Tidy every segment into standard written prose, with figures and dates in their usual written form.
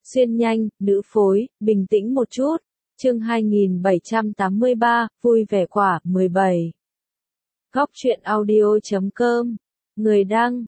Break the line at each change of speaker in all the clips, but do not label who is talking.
xuyên nhanh, nữ phối, bình tĩnh một chút. Chương 2783, vui vẻ quả, 17. Góc truyện audio.com. Người đăng,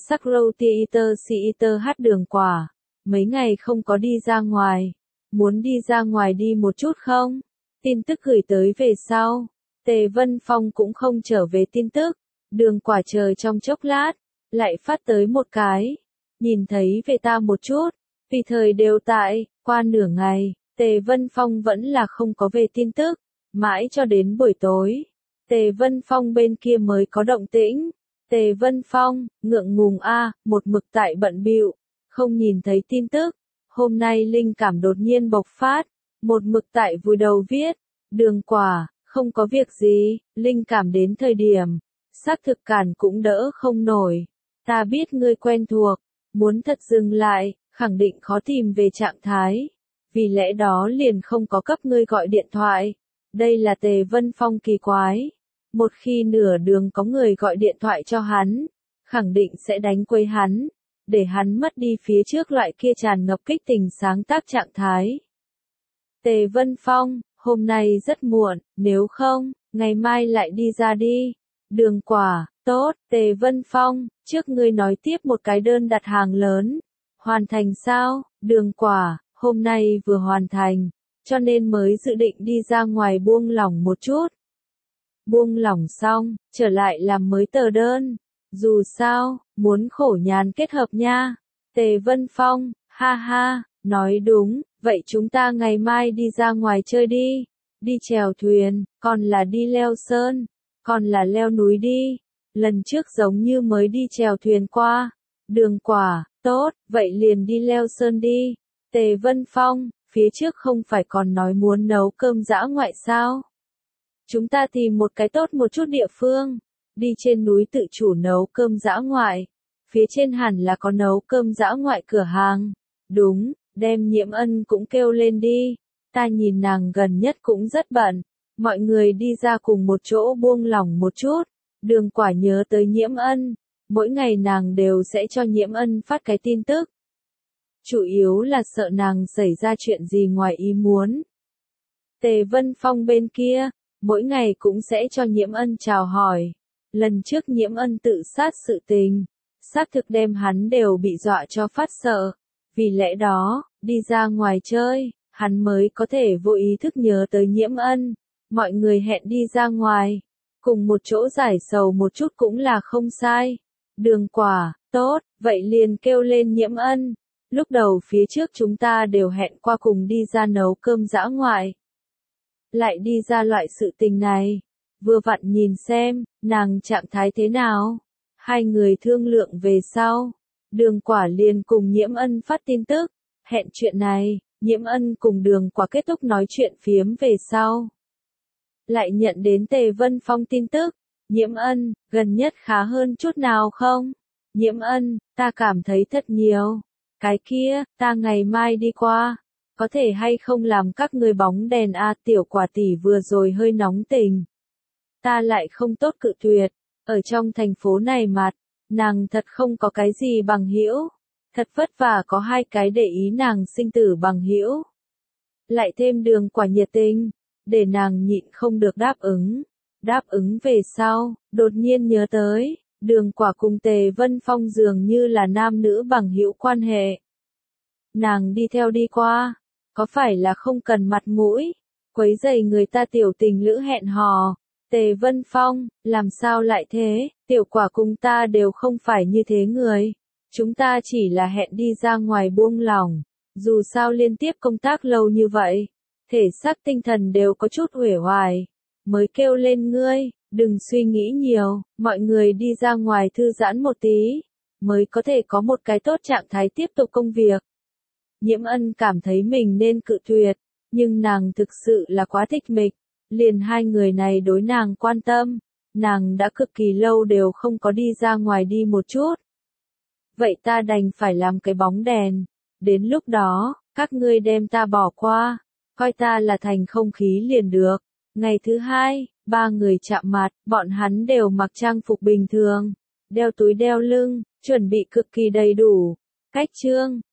Sakrotheater hát đường quả. Mấy ngày không có đi ra ngoài. Muốn đi ra ngoài đi một chút không? Tin tức gửi tới về sau. Tề Vân Phong cũng không trở về tin tức. Đường quả chờ trong chốc lát. Lại phát tới một cái. Nhìn thấy về ta một chút. Vì thời đều tại, qua nửa ngày. Tề Vân Phong vẫn là không có về tin tức. Mãi cho đến buổi tối. Tề Vân Phong bên kia mới có động tĩnh. Tề Vân Phong, ngượng ngùng một mực tại bận bịu, không nhìn thấy tin tức. Hôm nay linh cảm đột nhiên bộc phát, một mực tại vùi đầu viết. Đường quả, không có việc gì, linh cảm đến thời điểm. Xác thực cản cũng đỡ không nổi. Ta biết ngươi quen thuộc, muốn thật dừng lại, khẳng định khó tìm về trạng thái. Vì lẽ đó liền không có cấp ngươi gọi điện thoại. Đây là Tề Vân Phong kỳ quái. Một khi nửa đường có người gọi điện thoại cho hắn, khẳng định sẽ đánh quấy hắn, để hắn mất đi phía trước loại kia tràn ngập kích tình sáng tác trạng thái. Tề Vân Phong, hôm nay rất muộn, nếu không, ngày mai lại đi ra đi. Đường quả, tốt, Tề Vân Phong, trước ngươi nói tiếp một cái đơn đặt hàng lớn. Hoàn thành sao? Đường quả, hôm nay vừa hoàn thành, cho nên mới dự định đi ra ngoài buông lỏng một chút. Buông lỏng xong, trở lại làm mới tờ đơn. Dù sao, muốn khổ nhàn kết hợp nha. Tề Vân Phong, ha ha, nói đúng, vậy chúng ta ngày mai đi ra ngoài chơi đi. Đi chèo thuyền, còn là đi leo sơn, còn là leo núi đi. Lần trước giống như mới đi chèo thuyền qua. Đường quả, tốt, vậy liền đi leo sơn đi. Tề Vân Phong, phía trước không phải còn nói muốn nấu cơm dã ngoại sao? Chúng ta tìm một cái tốt một chút địa phương, đi trên núi tự chủ nấu cơm dã ngoại. Phía trên hẳn là có nấu cơm dã ngoại cửa hàng. Đúng, đem Nhiễm Ân cũng kêu lên đi. Ta nhìn nàng gần nhất cũng rất bận. Mọi người đi ra cùng một chỗ buông lỏng một chút. Đường quả nhớ tới Nhiễm Ân. Mỗi ngày nàng đều sẽ cho Nhiễm Ân phát cái tin tức. Chủ yếu là sợ nàng xảy ra chuyện gì ngoài ý muốn. Tề Vân Phong bên kia, mỗi ngày cũng sẽ cho Nhiễm Ân chào hỏi. Lần trước Nhiễm Ân tự sát sự tình, xác thực đem hắn đều bị dọa cho phát sợ. Vì lẽ đó, đi ra ngoài chơi, hắn mới có thể vô ý thức nhớ tới Nhiễm Ân. Mọi người hẹn đi ra ngoài, cùng một chỗ giải sầu một chút cũng là không sai. Đường quả, tốt, vậy liền kêu lên Nhiễm Ân. Lúc đầu phía trước chúng ta đều hẹn qua cùng đi ra nấu cơm dã ngoại. Lại đi ra loại sự tình này. Vừa vặn nhìn xem, nàng trạng thái thế nào. Hai người thương lượng về sau. Đường quả liền cùng Nhiễm Ân phát tin tức. Hẹn chuyện này, Nhiễm Ân cùng đường quả kết thúc nói chuyện phiếm về sau. Lại nhận đến Tề Vân Phong tin tức. Nhiễm Ân, gần nhất khá hơn chút nào không? Nhiễm Ân, ta cảm thấy thật nhiều. Cái kia, ta ngày mai đi qua. Có thể hay không làm các ngươi bóng đèn tiểu quả tỷ vừa rồi hơi nóng tình. Ta lại không tốt cự tuyệt. Ở trong thành phố này mặt, nàng thật không có cái gì bằng hữu. Thật vất vả có hai cái để ý nàng sinh tử bằng hữu. Lại thêm đường quả nhiệt tình, để nàng nhịn không được đáp ứng. Đáp ứng về sau, đột nhiên nhớ tới, đường quả cùng Tề Vân Phong dường như là nam nữ bằng hữu quan hệ. Nàng đi theo đi qua, có phải là không cần mặt mũi, quấy rầy người ta tiểu tình lữ hẹn hò. Tề Vân Phong, làm sao lại thế, tiểu quả cùng ta đều không phải như thế người. Chúng ta chỉ là hẹn đi ra ngoài buông lỏng, dù sao liên tiếp công tác lâu như vậy, thể xác tinh thần đều có chút uể oải, mới kêu lên ngươi, đừng suy nghĩ nhiều, mọi người đi ra ngoài thư giãn một tí, mới có thể có một cái tốt trạng thái tiếp tục công việc. Nhiễm Ân cảm thấy mình nên cự tuyệt, nhưng nàng thực sự là quá thích mịch, liền hai người này đối nàng quan tâm, nàng đã cực kỳ lâu đều không có đi ra ngoài đi một chút. Vậy ta đành phải làm cái bóng đèn, đến lúc đó, các ngươi đem ta bỏ qua, coi ta là thành không khí liền được. Ngày thứ hai, ba người chạm mặt, bọn hắn đều mặc trang phục bình thường, đeo túi đeo lưng, chuẩn bị cực kỳ đầy đủ. Cách chương,